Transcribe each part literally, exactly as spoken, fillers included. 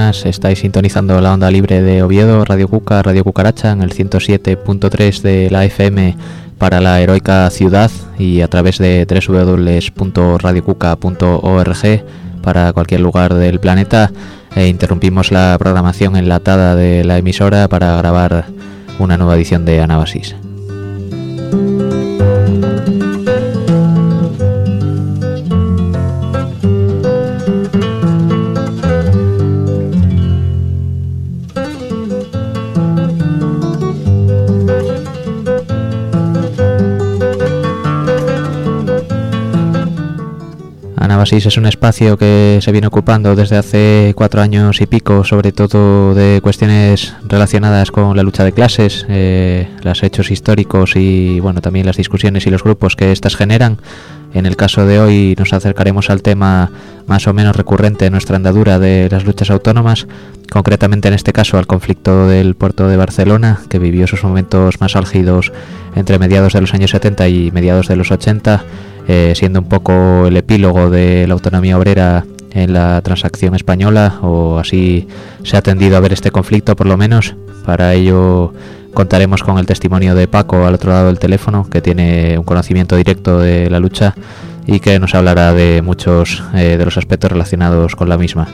buenas. Estáis sintonizando la onda libre de Oviedo, Radio Cuca, Radio Cucaracha, en el ciento siete punto tres de la F M para la heroica ciudad y a través de doble u doble u doble u punto radio cuca punto org para cualquier lugar del planeta. E interrumpimos la programación enlatada de la emisora para grabar una nueva edición de Anábasis. Anábasis es un espacio que se viene ocupando desde hace cuatro años y pico, sobre todo de cuestiones relacionadas con la lucha de clases, eh, los hechos históricos y bueno, también las discusiones y los grupos que éstas generan. En el caso de hoy nos acercaremos al tema más o menos recurrente en nuestra andadura de las luchas autónomas, concretamente en este caso al conflicto del puerto de Barcelona, que vivió sus momentos más álgidos entre mediados de los años setenta y mediados de los ochenta, eh, siendo un poco el epílogo de la autonomía obrera en la transacción española, o así se ha tendido a ver este conflicto por lo menos. Para ello contaremos con el testimonio de Paco al otro lado del teléfono, que tiene un conocimiento directo de la lucha y que nos hablará de muchos eh, de los aspectos relacionados con la misma.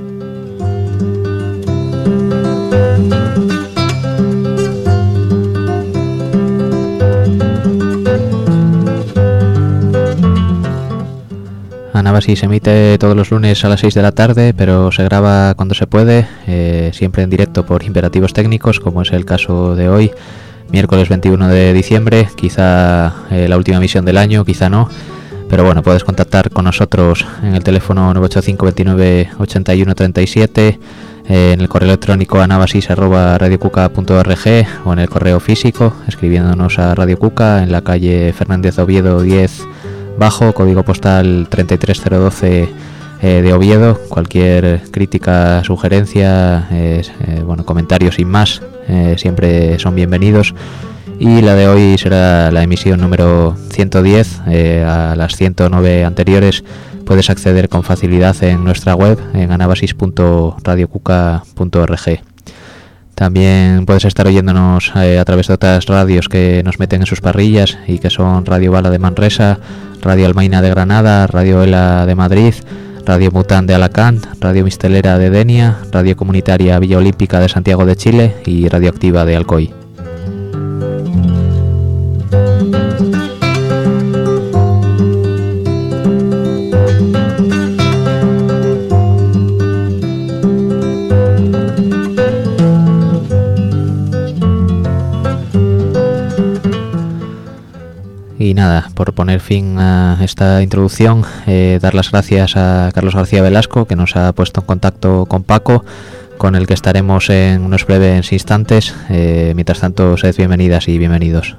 Anábasis se emite todos los lunes a las seis de la tarde, pero se graba cuando se puede, eh, siempre en directo por imperativos técnicos, como es el caso de hoy, miércoles veintiuno de diciembre, quizá eh, la última emisión del año, quizá no, pero bueno, puedes contactar con nosotros en el teléfono nueve ocho cinco veintinueve ochenta y uno treinta y siete, eh, en el correo electrónico anábasis arroba radiocuca punto org o en el correo físico, escribiéndonos a Radio Cuca en la calle Fernández Oviedo diez bajo, código postal treinta y tres cero doce eh, de Oviedo. Cualquier crítica, sugerencia, eh, eh, bueno, comentarios sin más, eh, siempre son bienvenidos. Y la de hoy será la emisión número ciento diez. Eh, a las ciento nueve anteriores puedes acceder con facilidad en nuestra web en anábasis punto radiocuca punto org. También puedes estar oyéndonos eh, a través de otras radios que nos meten en sus parrillas y que son Radio Bala de Manresa, Radio Almaina de Granada, Radio Ela de Madrid, Radio Mután de Alacant, Radio Mistelera de Denia, Radio Comunitaria Villa Olímpica de Santiago de Chile y Radio Activa de Alcoy. Y nada, por poner fin a esta introducción, eh, dar las gracias a Carlos García Velasco, que nos ha puesto en contacto con Paco, con el que estaremos en unos breves instantes. Eh, mientras tanto, sed bienvenidas y bienvenidos.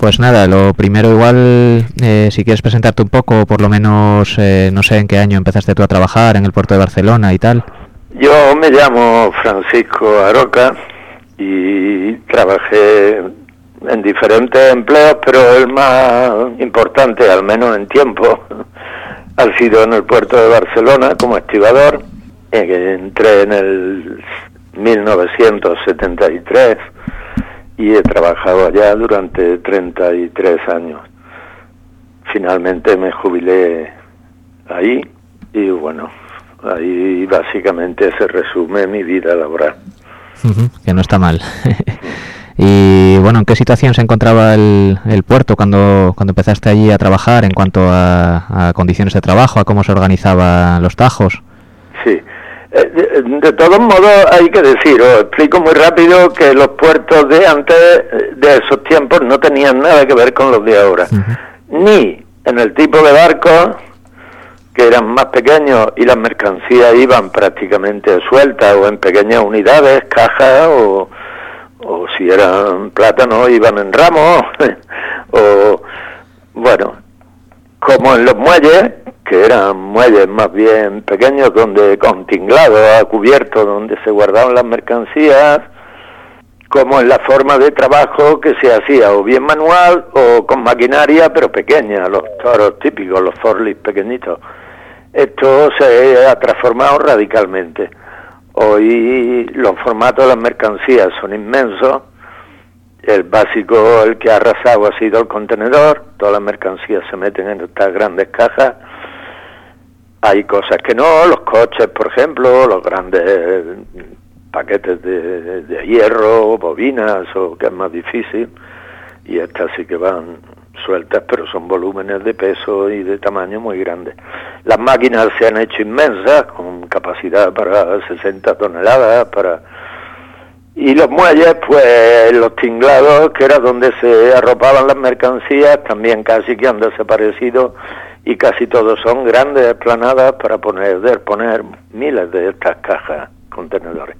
Pues nada, lo primero igual, eh, si quieres presentarte un poco, por lo menos, eh, no sé en qué año empezaste tú a trabajar en el puerto de Barcelona y tal. Yo me llamo Francisco Aroca y trabajé en diferentes empleos, pero el más importante, al menos en tiempo, ha sido en el puerto de Barcelona como estibador. Entré en el mil novecientos setenta y tres y he trabajado allá durante treinta y tres años. Finalmente me jubilé ahí y bueno, ahí básicamente se resume mi vida laboral. Uh-huh, que no está mal. Y bueno, ¿en qué situación se encontraba el, el puerto cuando, cuando empezaste allí a trabajar en cuanto a, a condiciones de trabajo, a cómo se organizaban los tajos? Sí, de, de todos modos hay que decir, os explico muy rápido que los puertos de antes, de esos tiempos, no tenían nada que ver con los de ahora. Uh-huh. Ni en el tipo de barcos, que eran más pequeños y las mercancías iban prácticamente sueltas o en pequeñas unidades, cajas o... o si eran plátanos iban en ramos, o bueno, como en los muelles, que eran muelles más bien pequeños, donde con tinglado a cubierto, donde se guardaban las mercancías, como en la forma de trabajo que se hacía, o bien manual o con maquinaria, pero pequeña, los toros típicos, los forklift pequeñitos. Esto se ha transformado radicalmente. Hoy los formatos de las mercancías son inmensos. El básico, el que ha arrasado ha sido el contenedor. Todas las mercancías se meten en estas grandes cajas. Hay cosas que no, los coches, por ejemplo, los grandes paquetes de, de, de hierro, bobinas, o que es más difícil. Y estas sí que van sueltas, pero son volúmenes de peso y de tamaño muy grandes. Las máquinas se han hecho inmensas, con capacidad para sesenta toneladas, para y los muelles, pues los tinglados, que era donde se arropaban las mercancías, también casi que han desaparecido, y casi todos son grandes esplanadas para poner, poner miles de estas cajas, contenedores.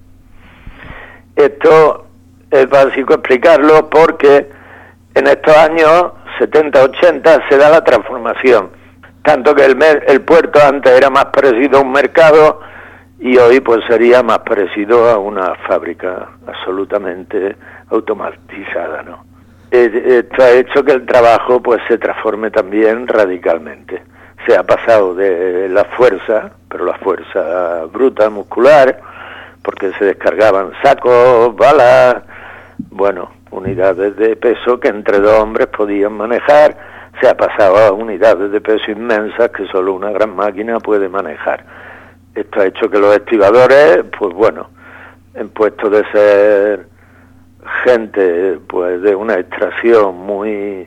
Esto es básico explicarlo porque en estos años setenta ochenta se da la transformación, tanto que el, el puerto antes era más parecido a un mercado y hoy pues sería más parecido a una fábrica absolutamente automatizada, ¿no? Esto ha hecho que el trabajo pues se transforme también radicalmente. Se ha pasado de la fuerza, pero la fuerza bruta, muscular, porque se descargaban sacos, balas, bueno, unidades de peso que entre dos hombres podían manejar. Se ha pasado a unidades de peso inmensas que solo una gran máquina puede manejar. Esto ha hecho que los estibadores, pues bueno, en puesto de ser gente pues de una extracción muy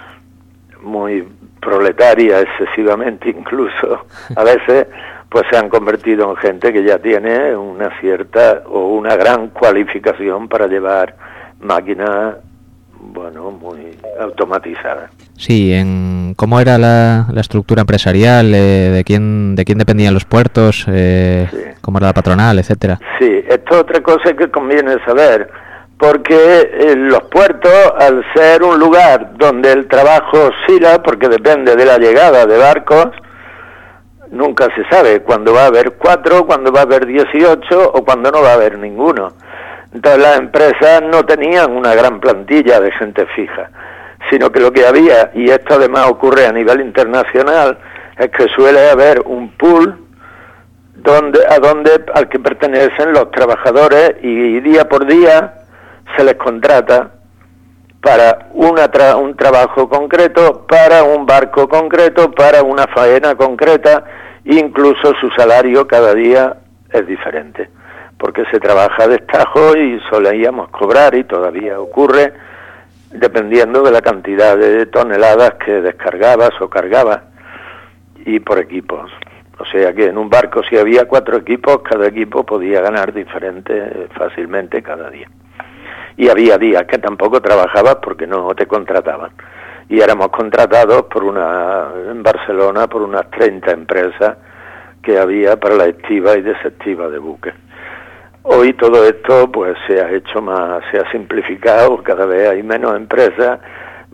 muy proletaria, excesivamente incluso, a veces pues se han convertido en gente que ya tiene una cierta o una gran cualificación para llevar máquinas, bueno, muy automatizadas. Sí, en ¿cómo era la, la estructura empresarial? Eh, ¿De quién de quién dependían los puertos? Eh, sí. ¿Cómo era la patronal, etcétera? Sí, esto es otra cosa que conviene saber, porque eh, los puertos, al ser un lugar donde el trabajo oscila, porque depende de la llegada de barcos, nunca se sabe cuándo va a haber cuatro, cuándo va a haber dieciocho o cuándo no va a haber ninguno. Entonces las empresas no tenían una gran plantilla de gente fija, sino que lo que había, y esto además ocurre a nivel internacional, es que suele haber un pool donde a donde al que pertenecen los trabajadores y día por día se les contrata para una tra- un trabajo concreto, para un barco concreto, para una faena concreta, incluso su salario cada día es diferente, porque se trabaja a destajo y solíamos cobrar, y todavía ocurre, dependiendo de la cantidad de toneladas que descargabas o cargabas, y por equipos. O sea que en un barco, si había cuatro equipos, cada equipo podía ganar diferente fácilmente cada día. Y había días que tampoco trabajabas porque no te contrataban. Y éramos contratados por una en Barcelona por unas treinta empresas que había para la estiva y desestiva de buques. Hoy todo esto pues se ha hecho más, se ha simplificado, cada vez hay menos empresas,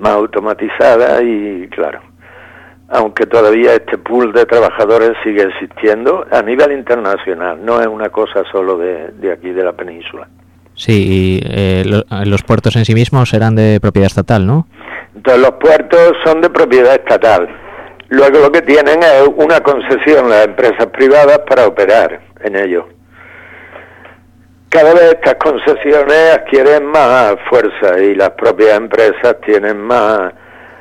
más automatizada y claro, aunque todavía este pool de trabajadores sigue existiendo a nivel internacional, no es una cosa solo de, de aquí de la península. Sí, y eh, lo, los puertos en sí mismos eran de propiedad estatal, ¿no? Entonces los puertos son de propiedad estatal. Luego lo que tienen es una concesión las empresas privadas para operar en ellos. Cada vez estas concesiones adquieren más fuerza y las propias empresas tienen más,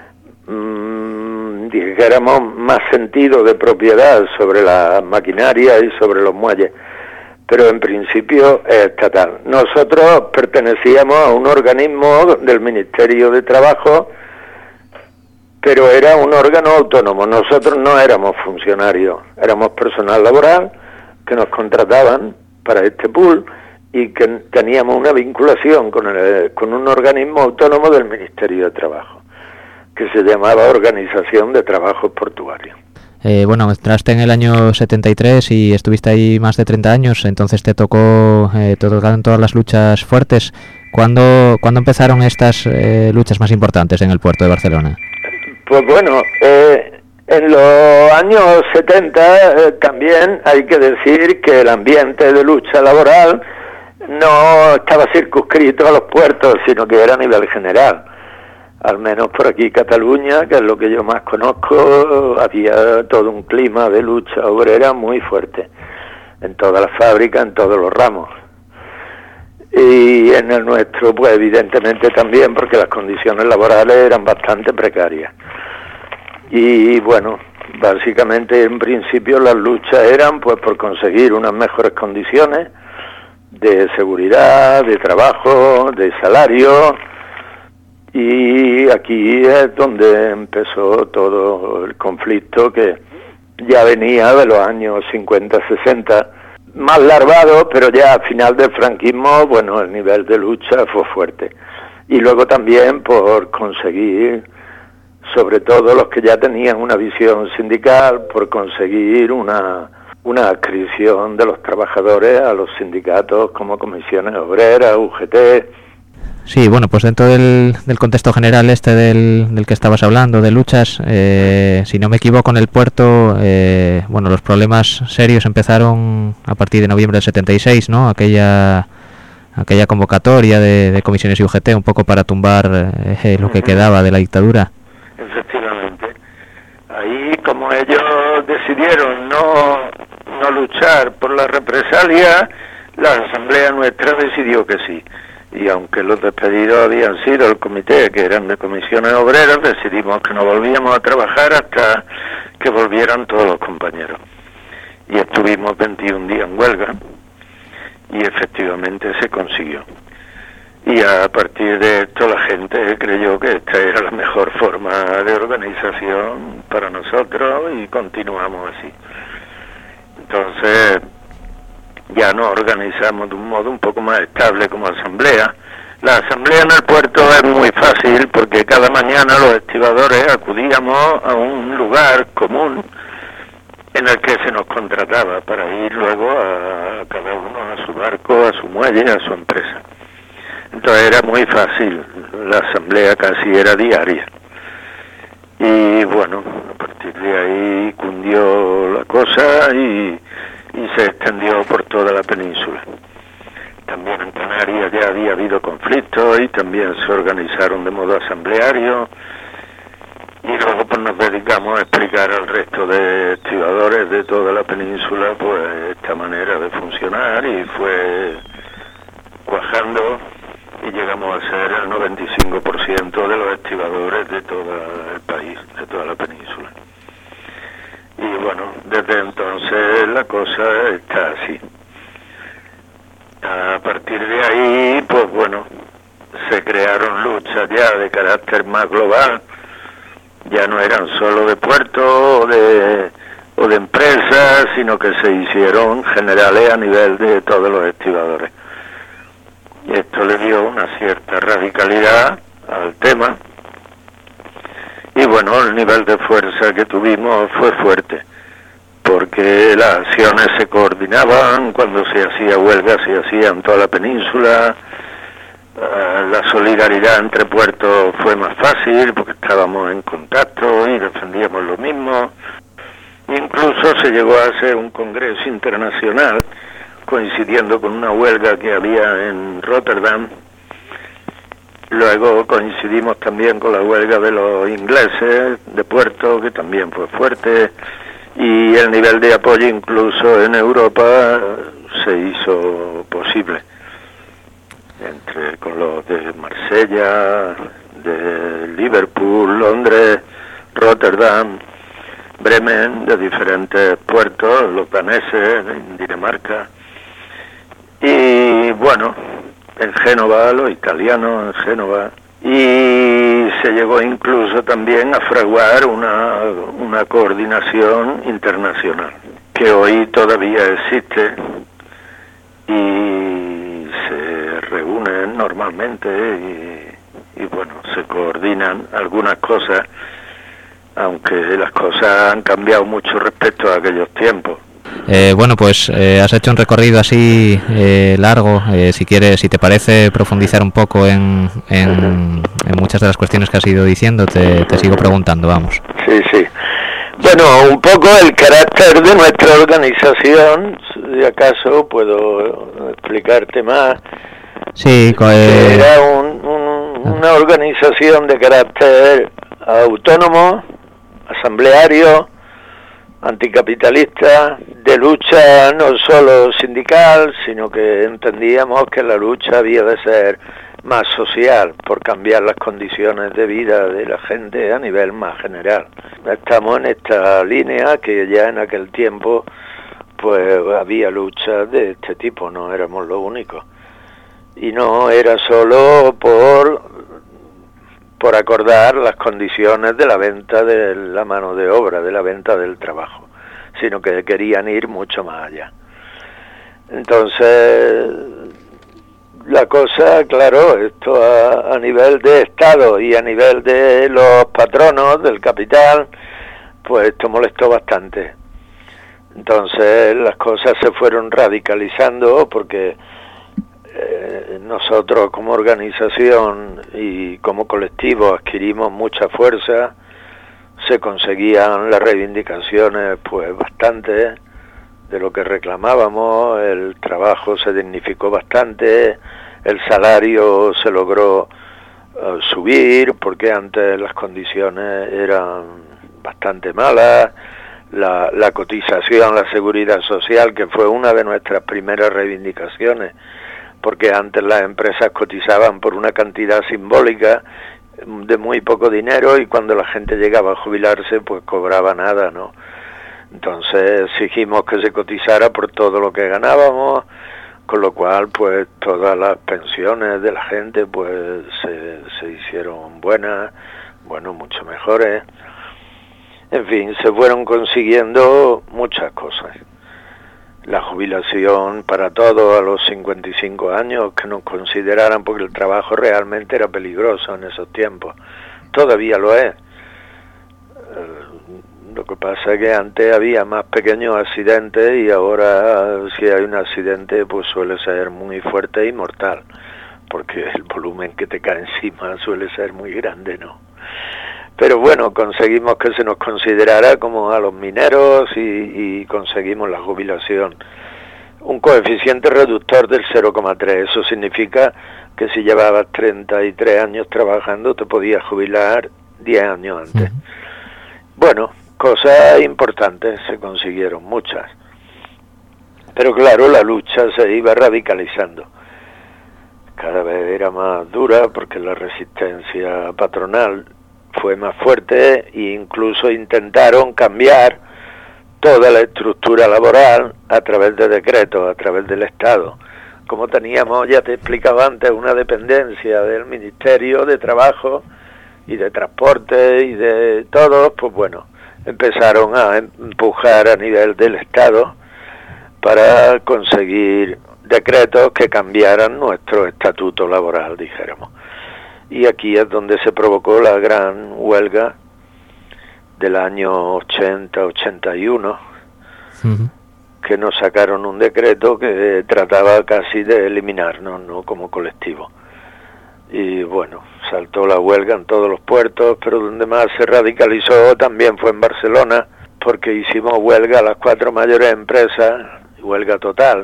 mmm, dijéramos, más sentido de propiedad sobre la maquinaria y sobre los muelles. Pero en principio es estatal. Nosotros pertenecíamos a un organismo del Ministerio de Trabajo, pero era un órgano autónomo. Nosotros no éramos funcionarios, éramos personal laboral que nos contrataban para este pool y que teníamos una vinculación con, el, con un organismo autónomo del Ministerio de Trabajo, que se llamaba Organización de Trabajos Portuarios. Eh, bueno, entraste en el año setenta y tres y estuviste ahí más de treinta años, entonces te tocó eh, te tocaron todas las luchas fuertes. ¿Cuándo, ¿cuándo empezaron estas eh, luchas más importantes en el puerto de Barcelona? Pues bueno, eh, en los años setenta eh, también hay que decir que el ambiente de lucha laboral no estaba circunscrito a los puertos, sino que era a nivel general. Al menos por aquí Cataluña, que es lo que yo más conozco, había todo un clima de lucha obrera muy fuerte, en todas las fábricas, en todos los ramos. Y en el nuestro, pues evidentemente también, porque las condiciones laborales eran bastante precarias. Y bueno, básicamente en principio las luchas eran pues por conseguir unas mejores condiciones de seguridad, de trabajo, de salario. Y aquí es donde empezó todo el conflicto que ya venía de los años cincuenta, sesenta, más larvado, pero ya al final del franquismo, bueno, el nivel de lucha fue fuerte. Y luego también por conseguir, sobre todo los que ya tenían una visión sindical, por conseguir una, una adscripción de los trabajadores a los sindicatos como comisiones obreras, U G T. Sí, bueno, pues dentro del, del contexto general este del, del que estabas hablando, de luchas, eh, si no me equivoco, en el puerto, eh, bueno, los problemas serios empezaron a partir de noviembre del setenta y seis, ¿no? Aquella aquella convocatoria de, de comisiones y U G T, un poco para tumbar eh, lo que quedaba de la dictadura. Efectivamente. Ahí, como ellos decidieron no, no luchar por la represalia, la asamblea nuestra decidió que sí. Y aunque los despedidos habían sido el comité, que eran de comisiones obreras, decidimos que no volvíamos a trabajar hasta que volvieran todos los compañeros. Y estuvimos veintiún días en huelga, y efectivamente se consiguió. Y a partir de esto la gente creyó que esta era la mejor forma de organización para nosotros, y continuamos así. Entonces ya nos organizamos de un modo un poco más estable como asamblea. La asamblea en el puerto es muy fácil porque cada mañana los estibadores acudíamos a un lugar común en el que se nos contrataba para ir luego a cada uno a su barco, a su muelle, a su empresa. Entonces era muy fácil, la asamblea casi era diaria. Y bueno, a partir de ahí cundió la cosa y y se extendió por toda la península. También en Canarias ya había habido conflictos y también se organizaron de modo asambleario, y luego pues nos dedicamos a explicar al resto de estibadores de toda la península pues esta manera de funcionar, y fue cuajando y llegamos a ser el noventa y cinco por ciento de los estibadores de todo el país, de toda la península. Y bueno, desde entonces la cosa está así. A partir de ahí, pues bueno, se crearon luchas ya de carácter más global. Ya no eran solo de puerto o de, o de empresas, sino que se hicieron generales a nivel de todos los estibadores. Y esto le dio una cierta radicalidad al tema. Y bueno, el nivel de fuerza que tuvimos fue fuerte, porque las acciones se coordinaban, cuando se hacía huelga se hacía en toda la península, eh, la solidaridad entre puertos fue más fácil porque estábamos en contacto y defendíamos lo mismo. Incluso se llegó a hacer un congreso internacional coincidiendo con una huelga que había en Rotterdam. Luego coincidimos también con la huelga de los ingleses de puerto, que también fue fuerte, y el nivel de apoyo incluso en Europa se hizo posible, entre con los de Marsella, de Liverpool, Londres, Rotterdam, Bremen, de diferentes puertos, los daneses, en Dinamarca, y bueno, en Génova, los italianos en Génova, y se llegó incluso también a fraguar una, una coordinación internacional, que hoy todavía existe y se reúnen normalmente y, y bueno, se coordinan algunas cosas, aunque las cosas han cambiado mucho respecto a aquellos tiempos. Eh, bueno, pues eh, has hecho un recorrido así eh, largo. Eh, si quieres, si te parece profundizar un poco en, en, en muchas de las cuestiones que has ido diciendo, te, te sigo preguntando, vamos. Sí, sí. Bueno, un poco el carácter de nuestra organización, si acaso puedo explicarte más. Sí, eh... era un, un, una organización de carácter autónomo, asambleario, anticapitalista, de lucha no solo sindical, sino que entendíamos que la lucha había de ser más social, por cambiar las condiciones de vida de la gente a nivel más general. Estamos en esta línea que ya en aquel tiempo pues había luchas de este tipo, no éramos los únicos. Y no era solo por, por acordar las condiciones de la venta de la mano de obra, de la venta del trabajo, sino que querían ir mucho más allá. Entonces, la cosa, claro, esto a, a nivel de Estado y a nivel de los patronos del capital, pues esto molestó bastante. Entonces las cosas se fueron radicalizando porque eh, nosotros como organización y como colectivo adquirimos mucha fuerza, se conseguían las reivindicaciones pues bastante de lo que reclamábamos, el trabajo se dignificó bastante, el salario se logró uh, subir porque antes las condiciones eran bastante malas, la, la cotización, la seguridad social, que fue una de nuestras primeras reivindicaciones, porque antes las empresas cotizaban por una cantidad simbólica de muy poco dinero y cuando la gente llegaba a jubilarse pues cobraba nada, ¿no? Entonces exigimos que se cotizara por todo lo que ganábamos, con lo cual pues todas las pensiones de la gente pues se, se hicieron buenas, bueno, mucho mejores. En fin, se fueron consiguiendo muchas cosas. La jubilación para todos a los cincuenta y cinco años, que nos consideraran, porque el trabajo realmente era peligroso en esos tiempos. Todavía lo es. Lo que pasa es que antes había más pequeños accidentes y ahora si hay un accidente pues suele ser muy fuerte y mortal, porque el volumen que te cae encima suele ser muy grande, ¿no? Pero bueno, conseguimos que se nos considerara como a los mineros y, y conseguimos la jubilación. Un coeficiente reductor del cero coma tres, eso significa que si llevabas treinta y tres años trabajando te podías jubilar diez años antes. Uh-huh. Bueno, cosas importantes se consiguieron, muchas. Pero claro, la lucha se iba radicalizando. Cada vez era más dura porque la resistencia patronal fue más fuerte e incluso intentaron cambiar toda la estructura laboral a través de decretos, a través del Estado. Como teníamos, ya te explicaba antes, una dependencia del Ministerio de Trabajo y de Transporte y de todo, pues bueno, empezaron a empujar a nivel del Estado para conseguir decretos que cambiaran nuestro estatuto laboral, dijéramos. Y aquí es donde se provocó la gran huelga del año ochenta ochenta y uno, uh-huh. que nos sacaron un decreto que trataba casi de eliminarnos, ¿no?, como colectivo. y bueno, saltó la huelga en todos los puertos, pero donde más se radicalizó también fue en Barcelona, porque hicimos huelga a las cuatro mayores empresas, huelga total,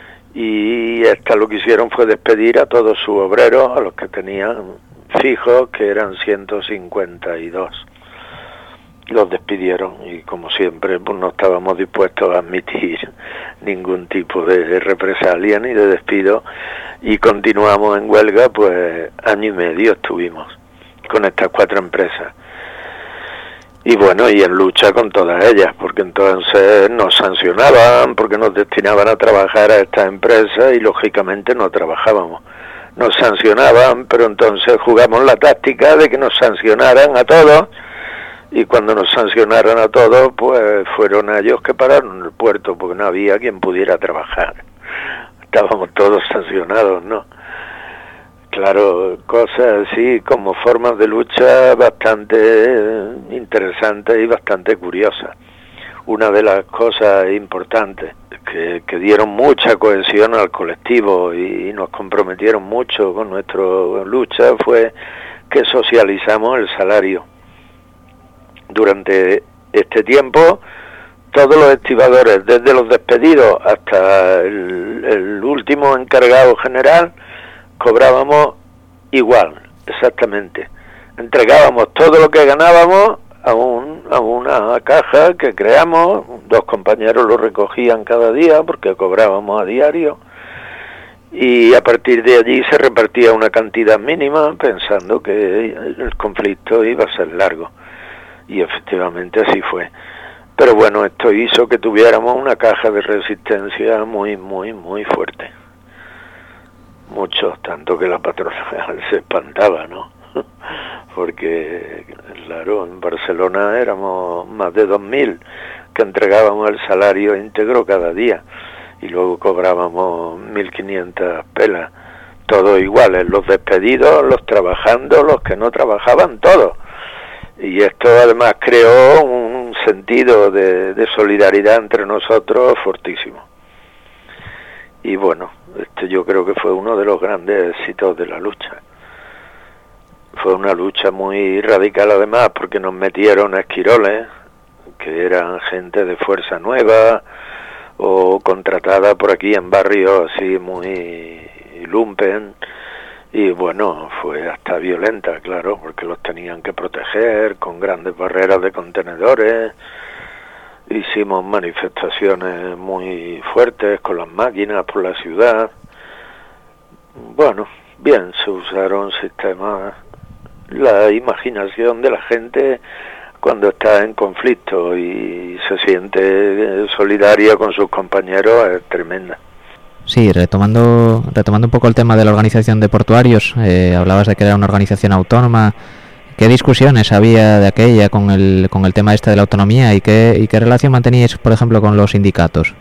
y esta lo que hicieron fue despedir a todos sus obreros, a los que tenían fijos, que eran ciento cincuenta y dos. Los despidieron y, como siempre, pues no estábamos dispuestos a admitir ningún tipo de represalia ni de despido, y continuamos en huelga, pues año y medio estuvimos con estas cuatro empresas. Y bueno, y en lucha con todas ellas, porque entonces nos sancionaban, porque nos destinaban a trabajar a estas empresas y lógicamente no trabajábamos. Nos sancionaban, pero entonces jugamos la táctica de que nos sancionaran a todos, y cuando nos sancionaron a todos, pues fueron ellos que pararon en el puerto, porque no había quien pudiera trabajar. Estábamos todos sancionados, ¿no? Claro, cosas así como formas de lucha bastante interesantes y bastante curiosas. Una de las cosas importantes que, que dieron mucha cohesión al colectivo y, y nos comprometieron mucho con nuestra lucha fue que socializamos el salario. Durante este tiempo, todos los estibadores, desde los despedidos hasta el, el último encargado general, cobrábamos igual, exactamente. Entregábamos todo lo que ganábamos a, un, a una caja que creamos, dos compañeros lo recogían cada día porque cobrábamos a diario, y a partir de allí se repartía una cantidad mínima pensando que el conflicto iba a ser largo. Y efectivamente así fue. Pero bueno, esto hizo que tuviéramos una caja de resistencia muy, muy, muy fuerte. Muchos, tanto que la patronal se espantaba, ¿no? Porque, claro, en Barcelona éramos más de dos mil que entregábamos el salario íntegro cada día, y luego cobrábamos mil quinientas pelas, todos iguales, los despedidos, los trabajando, los que no trabajaban, todos. Y esto además creó un sentido de, de solidaridad entre nosotros fortísimo. Y bueno, este yo creo que fue uno de los grandes éxitos de la lucha. Fue una lucha muy radical además, porque nos metieron a esquiroles, que eran gente de fuerza nueva o contratada por aquí en barrios así muy lumpen. Y bueno, fue hasta violenta, claro, porque los tenían que proteger con grandes barreras de contenedores. Hicimos manifestaciones muy fuertes con las máquinas por la ciudad. Bueno, bien, se usaron sistemas. La imaginación de la gente cuando está en conflicto y se siente solidaria con sus compañeros es tremenda. Sí, retomando retomando un poco el tema de la organización de portuarios, eh, hablabas de que era una organización autónoma. ¿Qué discusiones había de aquella con el con el tema este de la autonomía y qué y qué relación manteníais, por ejemplo, con los sindicatos?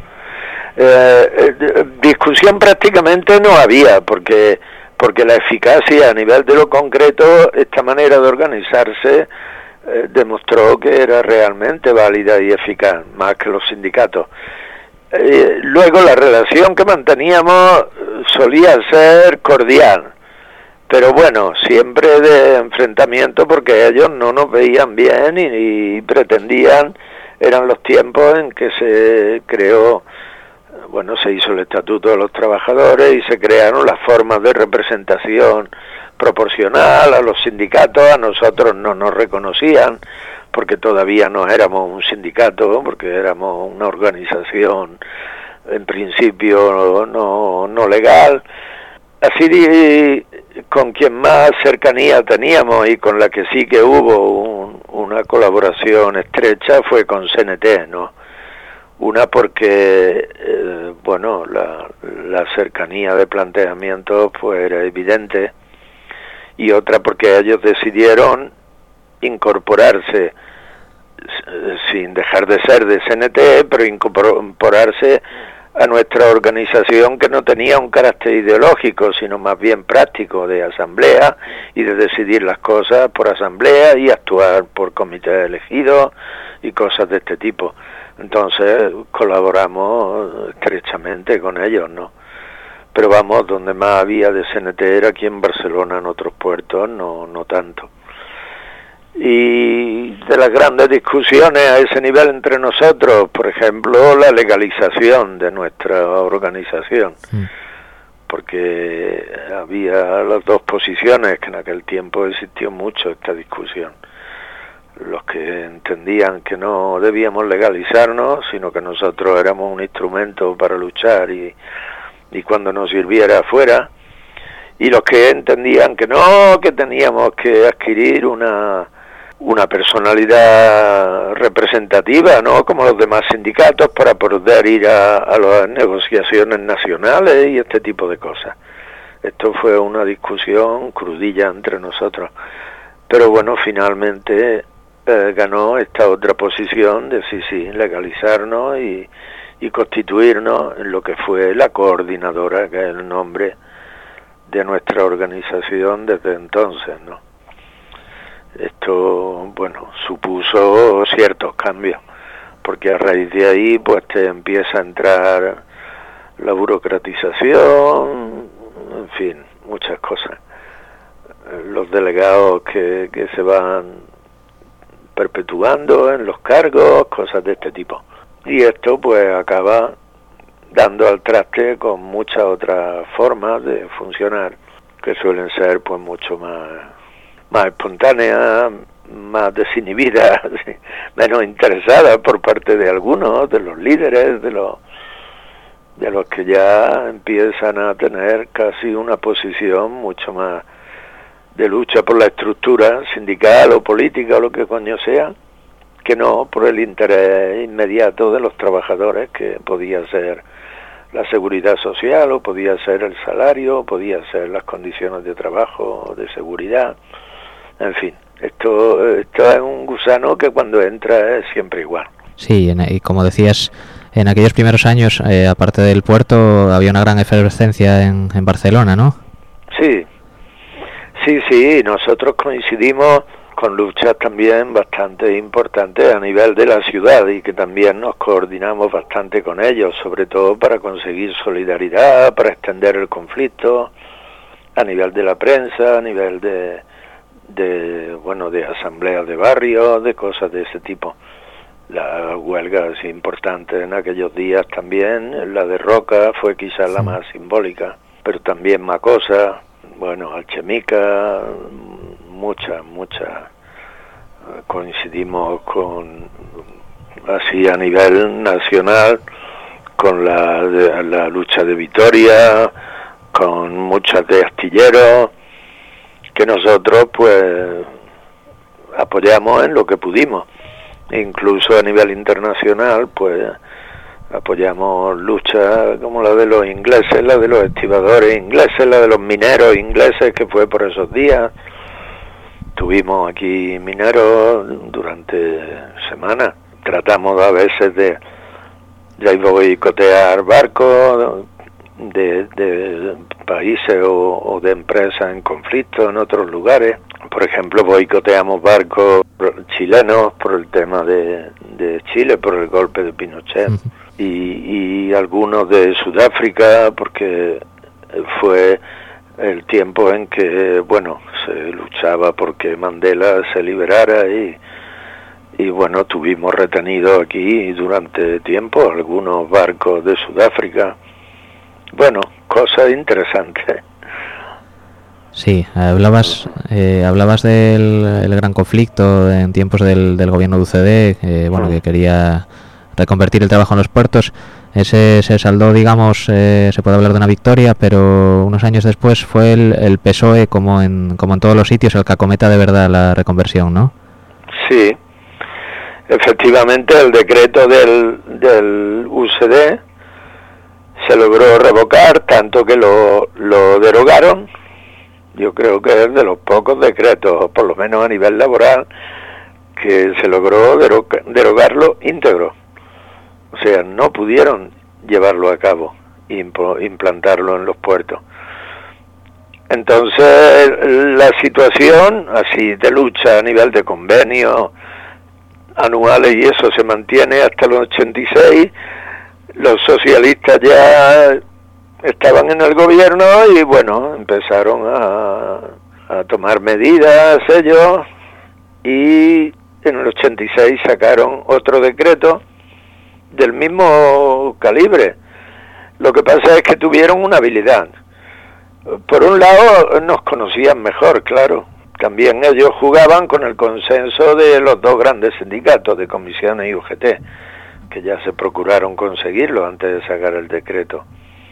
Eh, eh, discusión prácticamente no había, porque porque la eficacia a nivel de lo concreto, esta manera de organizarse eh, demostró que era realmente válida y eficaz, más que los sindicatos. Eh, luego la relación que manteníamos solía ser cordial, pero bueno, siempre de enfrentamiento, porque ellos no nos veían bien y, y pretendían, eran los tiempos en que se creó, bueno, se hizo el Estatuto de los Trabajadores y se crearon las formas de representación proporcional a los sindicatos. A nosotros no nos reconocían, porque todavía no éramos un sindicato, porque éramos una organización en principio no, no legal. Así, con quien más cercanía teníamos y con la que sí que hubo un, una colaboración estrecha fue con C N T, ¿no? Una porque, eh, bueno, la, la cercanía de planteamientos pues era evidente, y otra porque ellos decidieron incorporarse sin dejar de ser de C N T, pero incorporarse a nuestra organización, que no tenía un carácter ideológico, sino más bien práctico, de asamblea y de decidir las cosas por asamblea y actuar por comités elegidos y cosas de este tipo. Entonces colaboramos estrechamente con ellos, ¿no? pero vamos, donde más había de C N T era aquí en Barcelona, en otros puertos no, no tanto. Y de las grandes discusiones a ese nivel entre nosotros, por ejemplo, la legalización de nuestra organización, sí. Porque había las dos posiciones, que en aquel tiempo existió mucho esta discusión. Los que entendían que no debíamos legalizarnos, sino que nosotros éramos un instrumento para luchar y, y cuando nos sirviera fuera, y los que entendían que no, que teníamos que adquirir una una personalidad representativa, ¿no?, como los demás sindicatos, para poder ir a, a las negociaciones nacionales y este tipo de cosas. Esto fue una discusión crudilla entre nosotros, pero bueno, finalmente eh, ganó esta otra posición de sí, sí, legalizarnos y, y constituirnos en lo que fue la coordinadora, que es el nombre de nuestra organización desde entonces, ¿no? Esto, bueno, supuso ciertos cambios, porque a raíz de ahí pues te empieza a entrar la burocratización, en fin, muchas cosas. Los delegados que, que se van perpetuando en los cargos, cosas de este tipo. Y esto pues acaba dando al traste con muchas otras formas de funcionar, que suelen ser pues mucho más... más espontánea, más desinhibida, menos interesada por parte de algunos, de los líderes, de los de los que ya empiezan a tener casi una posición mucho más de lucha por la estructura sindical o política o lo que coño sea, que no por el interés inmediato de los trabajadores, que podía ser la seguridad social, o podía ser el salario, o podía ser las condiciones de trabajo o de seguridad. En fin, esto, esto es un gusano que cuando entra es siempre igual. Sí, y como decías, en aquellos primeros años, eh, aparte del puerto, había una gran efervescencia en, en Barcelona, ¿no? Sí, sí, sí, nosotros coincidimos con luchas también bastante importantes a nivel de la ciudad y que también nos coordinamos bastante con ellos, sobre todo para conseguir solidaridad, para extender el conflicto a nivel de la prensa, a nivel de... de bueno de asambleas de barrio, de cosas de ese tipo. La huelga es importante en aquellos días también, la de Roca fue quizás la más simbólica, pero también Macosa, bueno, Alchemica, muchas, muchas, coincidimos con, así a nivel nacional, con la, de, la lucha de Vitoria, con muchas de astilleros, que nosotros pues apoyamos en lo que pudimos. Incluso a nivel internacional pues apoyamos luchas como la de los ingleses, la de los estibadores ingleses, la de los mineros ingleses, que fue por esos días. Tuvimos aquí mineros durante semanas, tratamos a veces de, de boicotear barcos de, de países o, o de empresas en conflicto en otros lugares. Por ejemplo, boicoteamos barcos chilenos por el tema de, de Chile, por el golpe de Pinochet, uh-huh. y, y algunos de Sudáfrica, porque fue el tiempo en que, bueno, se luchaba porque Mandela se liberara y, y bueno, tuvimos retenidos aquí durante tiempo algunos barcos de Sudáfrica. Bueno, cosas interesantes. Sí, hablabas eh, hablabas del el gran conflicto en tiempos del, del gobierno de U C D, eh, bueno, que quería reconvertir el trabajo en los puertos. Ese se saldó, digamos, eh, se puede hablar de una victoria, pero unos años después fue el, el P S O E, como en como en todos los sitios, el que acometa de verdad la reconversión, ¿no? Sí, efectivamente el decreto del, del U C D se logró revocar, tanto que lo, lo derogaron. Yo creo que es de los pocos decretos, por lo menos a nivel laboral, que se logró deroga, derogarlo íntegro. O sea, no pudieron llevarlo a cabo, impo, implantarlo en los puertos. Entonces, la situación así de lucha a nivel de convenios anuales y eso se mantiene hasta los ochenta y seis. Los socialistas ya estaban en el gobierno y bueno, empezaron a, a tomar medidas ellos, y en el ochenta y seis sacaron otro decreto del mismo calibre. Lo que pasa es que tuvieron una habilidad. Por un lado, nos conocían mejor, claro. También ellos jugaban con el consenso de los dos grandes sindicatos, de comisiones y U G T, que ya se procuraron conseguirlo antes de sacar el decreto.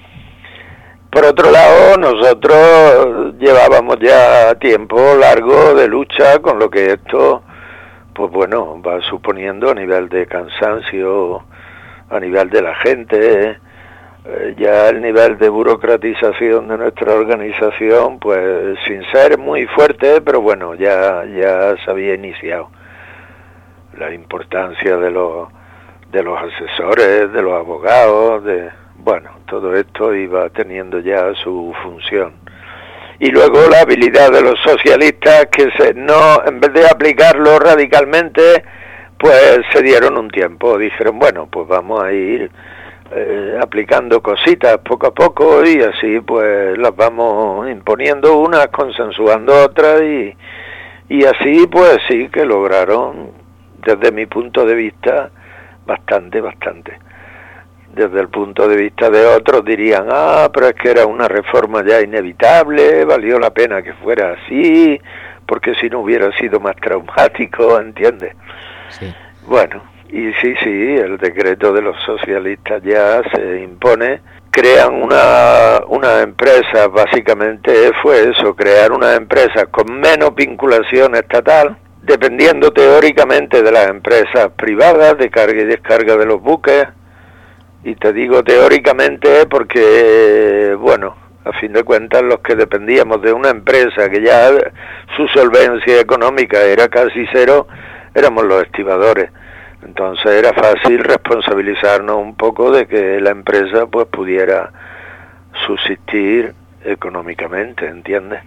Por otro lado, nosotros llevábamos ya tiempo largo de lucha con lo que esto, pues bueno, va suponiendo a nivel de cansancio, a nivel de la gente. Eh, ya el nivel de burocratización de nuestra organización, pues sin ser muy fuerte, pero bueno, ya ya se había iniciado. La importancia de los de los asesores, de los abogados, de bueno, todo esto iba teniendo ya su función. Y luego la habilidad de los socialistas, que se, no, en vez de aplicarlo radicalmente, pues se dieron un tiempo, dijeron, bueno, pues vamos a ir eh, aplicando cositas poco a poco, y así pues las vamos imponiendo unas, consensuando otras, y, y así pues sí que lograron, desde mi punto de vista, bastante, bastante. Desde el punto de vista de otros dirían, ah, pero es que era una reforma ya inevitable, valió la pena que fuera así, porque si no hubiera sido más traumático, ¿entiendes? Sí. Bueno, y sí, sí, el decreto de los socialistas ya se impone. Crean una, una empresa, básicamente fue eso, crear una empresa con menos vinculación estatal, dependiendo teóricamente de las empresas privadas, de carga y descarga de los buques. Y te digo teóricamente porque, bueno, a fin de cuentas los que dependíamos de una empresa que ya su solvencia económica era casi cero, éramos los estibadores. Entonces era fácil responsabilizarnos un poco de que la empresa pues pudiera subsistir económicamente, ¿entiendes?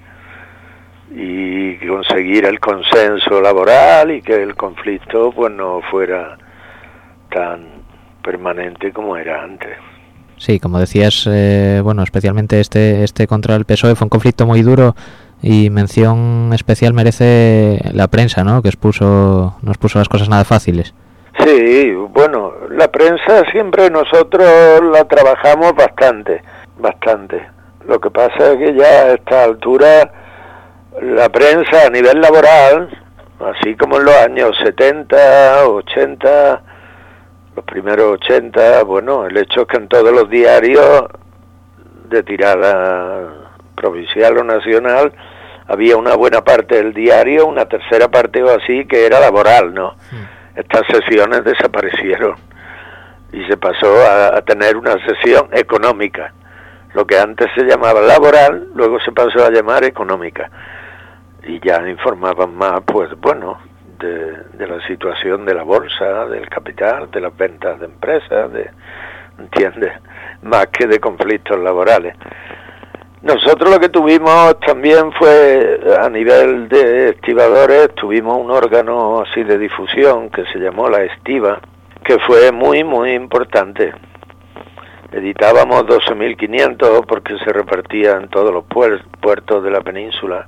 Y conseguir el consenso laboral y que el conflicto pues no fuera tan permanente como era antes. Sí, como decías, eh, bueno, especialmente este este contra el P S O E fue un conflicto muy duro, y mención especial merece la prensa, ¿no? Que expuso, nos puso las cosas nada fáciles. Sí, bueno, la prensa siempre nosotros la trabajamos bastante, bastante. Lo que pasa es que ya a esta altura la prensa a nivel laboral, así como en los años setenta, ochenta, los primeros ochenta, bueno, el hecho es que en todos los diarios de tirada provincial o nacional había una buena parte del diario, una tercera parte o así, que era laboral, ¿no? Sí. Estas sesiones desaparecieron y se pasó a, a tener una sesión económica. Lo que antes se llamaba laboral, luego se pasó a llamar económica. Y ya informaban más, pues bueno, de, de la situación de la bolsa, del capital, de las ventas de empresas, de, ¿entiendes? Más que de conflictos laborales. Nosotros lo que tuvimos también fue, a nivel de estibadores, tuvimos un órgano así de difusión que se llamó La Estiva, que fue muy, muy importante. Editábamos doce mil quinientos porque se repartía en todos los puertos de la península.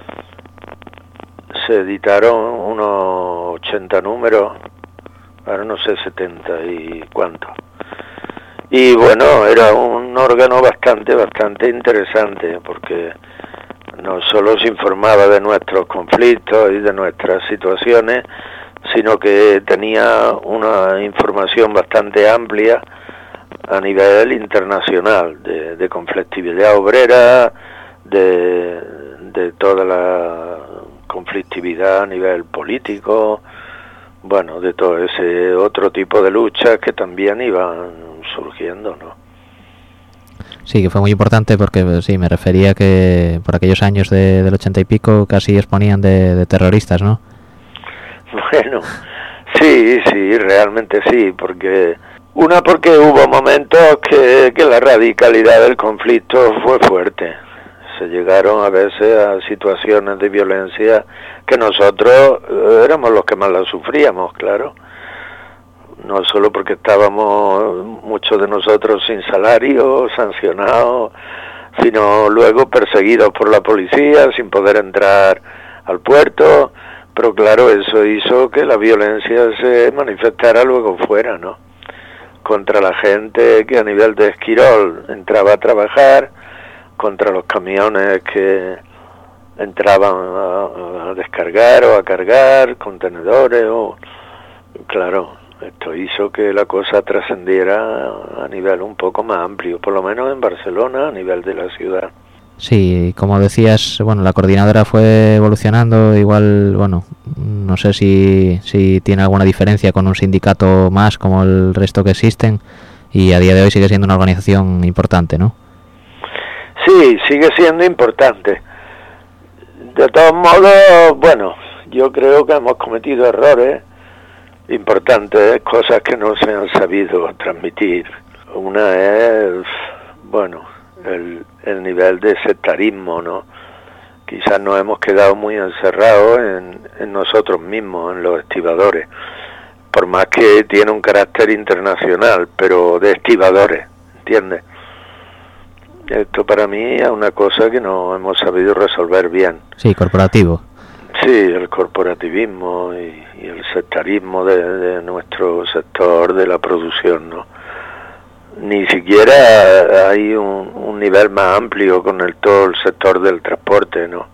Se editaron unos ochenta números, ahora no sé, setenta y cuántos. Y bueno, era un órgano bastante, bastante interesante, porque no solo se informaba de nuestros conflictos y de nuestras situaciones, sino que tenía una información bastante amplia a nivel internacional, de, de conflictividad obrera, de, de toda la conflictividad a nivel político, bueno, de todo ese otro tipo de luchas que también iban surgiendo, ¿no? Sí, que fue muy importante porque, sí, me refería que por aquellos años de, del ochenta y pico casi exponían de, de terroristas, ¿no? Bueno, sí, sí, realmente sí, porque una porque hubo momentos que, que la radicalidad del conflicto fue fuerte. Se llegaron a veces a situaciones de violencia que nosotros éramos los que más la sufríamos, claro. no solo porque estábamos muchos de nosotros sin salario, sancionados, sino luego perseguidos por la policía sin poder entrar al puerto, pero claro, eso hizo que la violencia se manifestara luego fuera, ¿no? Contra la gente que a nivel de Esquirol entraba a trabajar, contra los camiones que entraban a, a descargar o a cargar, contenedores, o claro, esto hizo que la cosa trascendiera a nivel un poco más amplio, por lo menos en Barcelona, a nivel de la ciudad. Sí, como decías, bueno, la coordinadora fue evolucionando, igual, bueno, no sé si, si tiene alguna diferencia con un sindicato más como el resto que existen, y a día de hoy sigue siendo una organización importante, ¿no? Sí, sigue siendo importante. De todos modos, bueno, yo creo que hemos cometido errores importantes, cosas que no se han sabido transmitir. Una es, bueno, el, el nivel de sectarismo, ¿no? Quizás nos hemos quedado muy encerrados en, en nosotros mismos, en los estibadores, por más que tiene un carácter internacional, pero de estibadores, ¿entiendes? Esto para mí es una cosa que no hemos sabido resolver bien. Sí, corporativo. Sí, el corporativismo y, y el sectarismo de, de nuestro sector de la producción, ¿no? Ni siquiera hay un, un nivel más amplio con el todo el sector del transporte, ¿no?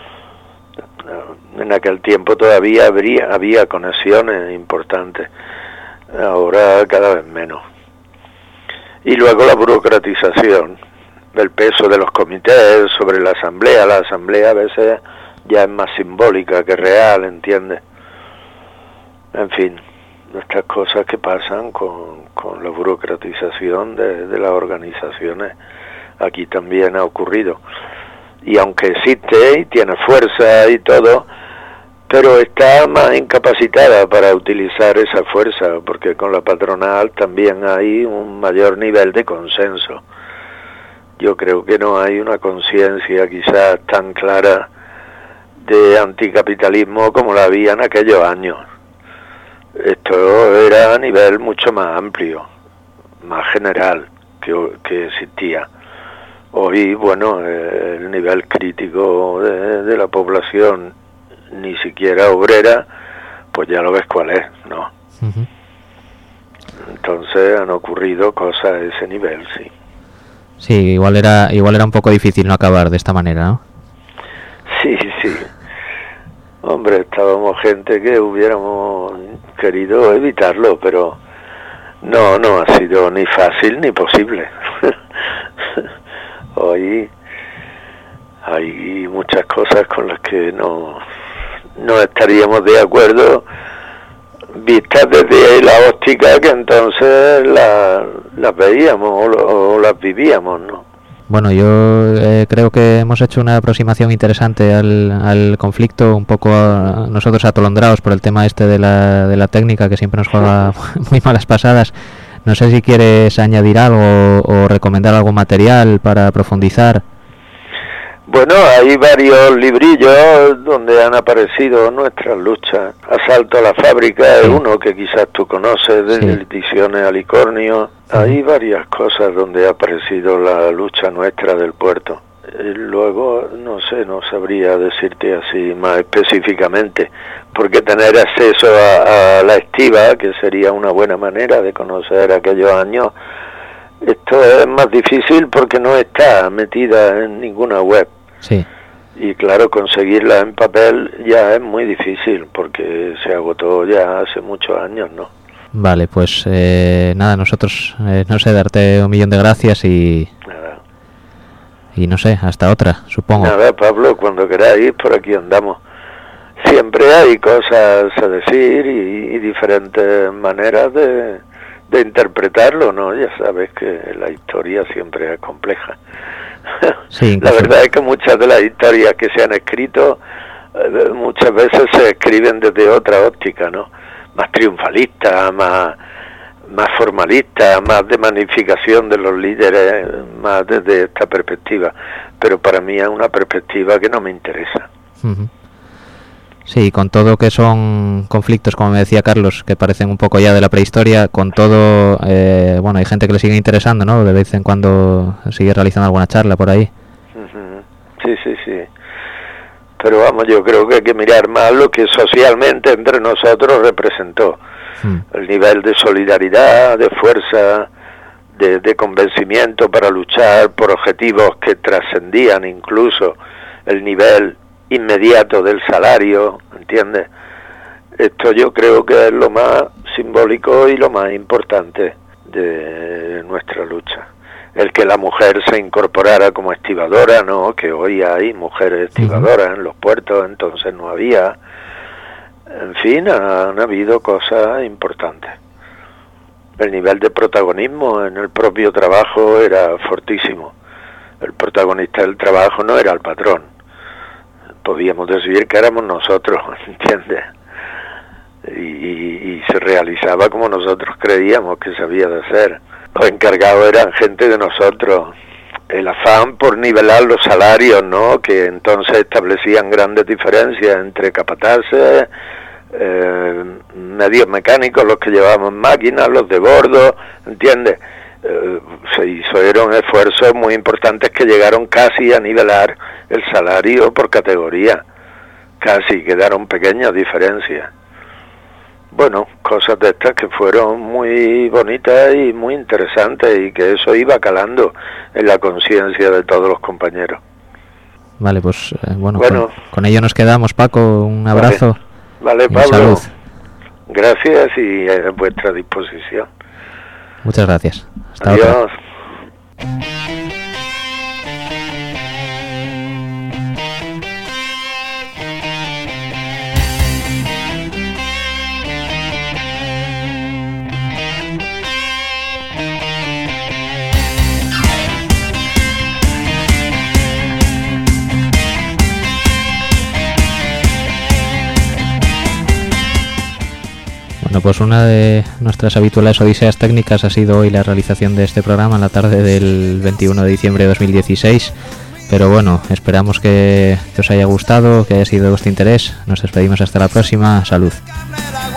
En aquel tiempo todavía habría, había conexiones importantes, ahora cada vez menos. Y luego la burocratización, el peso de los comités sobre la asamblea. La asamblea a veces ya es más simbólica que real, ¿entiendes? En fin, estas cosas que pasan con, con la burocratización de, de las organizaciones, aquí también ha ocurrido. Y aunque existe y tiene fuerza y todo, pero está más incapacitada para utilizar esa fuerza, porque con la patronal también hay un mayor nivel de consenso. Yo creo que no hay una conciencia quizás tan clara de anticapitalismo como la había en aquellos años. Esto era a nivel mucho más amplio, más general que, que existía. Hoy, bueno, el nivel crítico de, de la población, ni siquiera obrera, pues ya lo ves cuál es, ¿no? Uh-huh. Entonces han ocurrido cosas a ese nivel, sí. Sí, igual era igual era un poco difícil no acabar de esta manera, ¿no? Sí, sí. Hombre, estábamos gente que hubiéramos querido evitarlo, pero no, no ha sido ni fácil ni posible. Hoy hay muchas cosas con las que no, no estaríamos de acuerdo, vistas desde la óptica que entonces las la veíamos o, o las vivíamos, ¿no? Bueno, yo eh, creo que hemos hecho una aproximación interesante al, al conflicto, un poco a, nosotros atolondrados por el tema este de la, de la técnica, que siempre nos juega muy malas pasadas. No sé si quieres añadir algo o recomendar algún material para profundizar. Bueno, hay varios librillos donde han aparecido nuestras luchas. Asalto a la fábrica es uno que quizás tú conoces, de sí. Ediciones Alicornio. Sí. Hay varias cosas donde ha aparecido la lucha nuestra del puerto. Y luego, no sé, no sabría decirte así más específicamente, porque tener acceso a, a la estiva, que sería una buena manera de conocer aquellos años, esto es más difícil porque no está metida en ninguna web. Sí. Y claro, conseguirla en papel ya es muy difícil porque se agotó ya hace muchos años, ¿no? Vale, pues eh, nada, nosotros, eh, no sé, darte un millón de gracias y... Nada. Y no sé, hasta otra, supongo. Nada, Pablo, cuando queráis, por aquí andamos. Siempre hay cosas a decir y, y diferentes maneras de... de interpretarlo, ¿no? Ya sabes que la historia siempre es compleja. Sí, la verdad es que muchas de las historias que se han escrito eh, muchas veces se escriben desde otra óptica, ¿no? Más triunfalista, más más formalista, más de magnificación de los líderes, más desde esta perspectiva. Pero para mí es una perspectiva que no me interesa. Uh-huh. Sí, con todo que son conflictos, como me decía Carlos, que parecen un poco ya de la prehistoria, con todo, eh, bueno, hay gente que le sigue interesando, ¿no? De vez en cuando sigue realizando alguna charla por ahí. Sí, sí, sí. Pero vamos, yo creo que hay que mirar más lo que socialmente entre nosotros representó. Hmm. El nivel de solidaridad, de fuerza, de, de convencimiento para luchar por objetivos que trascendían incluso el nivel inmediato del salario, ¿entiendes? Esto yo creo que es lo más simbólico y lo más importante de nuestra lucha. El que la mujer se incorporara como estibadora, ¿no? Que hoy hay mujeres estibadoras en los puertos, entonces no había. En fin, han habido cosas importantes. El nivel de protagonismo en el propio trabajo era fortísimo. El protagonista del trabajo no era el patrón. Podíamos decidir que éramos nosotros, ¿entiendes? Y, y, y se realizaba como nosotros creíamos que se había de hacer. Los encargados eran gente de nosotros. El afán por nivelar los salarios, ¿no? Que entonces establecían grandes diferencias entre capataces, eh, medios mecánicos, los que llevaban máquinas, los de bordo, ¿entiendes? Eh, se hicieron esfuerzos muy importantes que llegaron casi a nivelar el salario por categoría. Casi quedaron pequeñas diferencias. Bueno, cosas de estas que fueron muy bonitas y muy interesantes y que eso iba calando en la conciencia de todos los compañeros. Vale, pues eh, bueno, bueno con, con ello nos quedamos, Paco, un abrazo. Vale, vale Pablo, gracias y a vuestra disposición. Muchas gracias. Hasta Adiós. Otra. Bueno, pues una de nuestras habituales odiseas técnicas ha sido hoy la realización de este programa en la tarde del veintiuno de diciembre de dos mil dieciséis, pero bueno, esperamos que, que os haya gustado, que haya sido de vuestro interés. Nos despedimos hasta la próxima. Salud.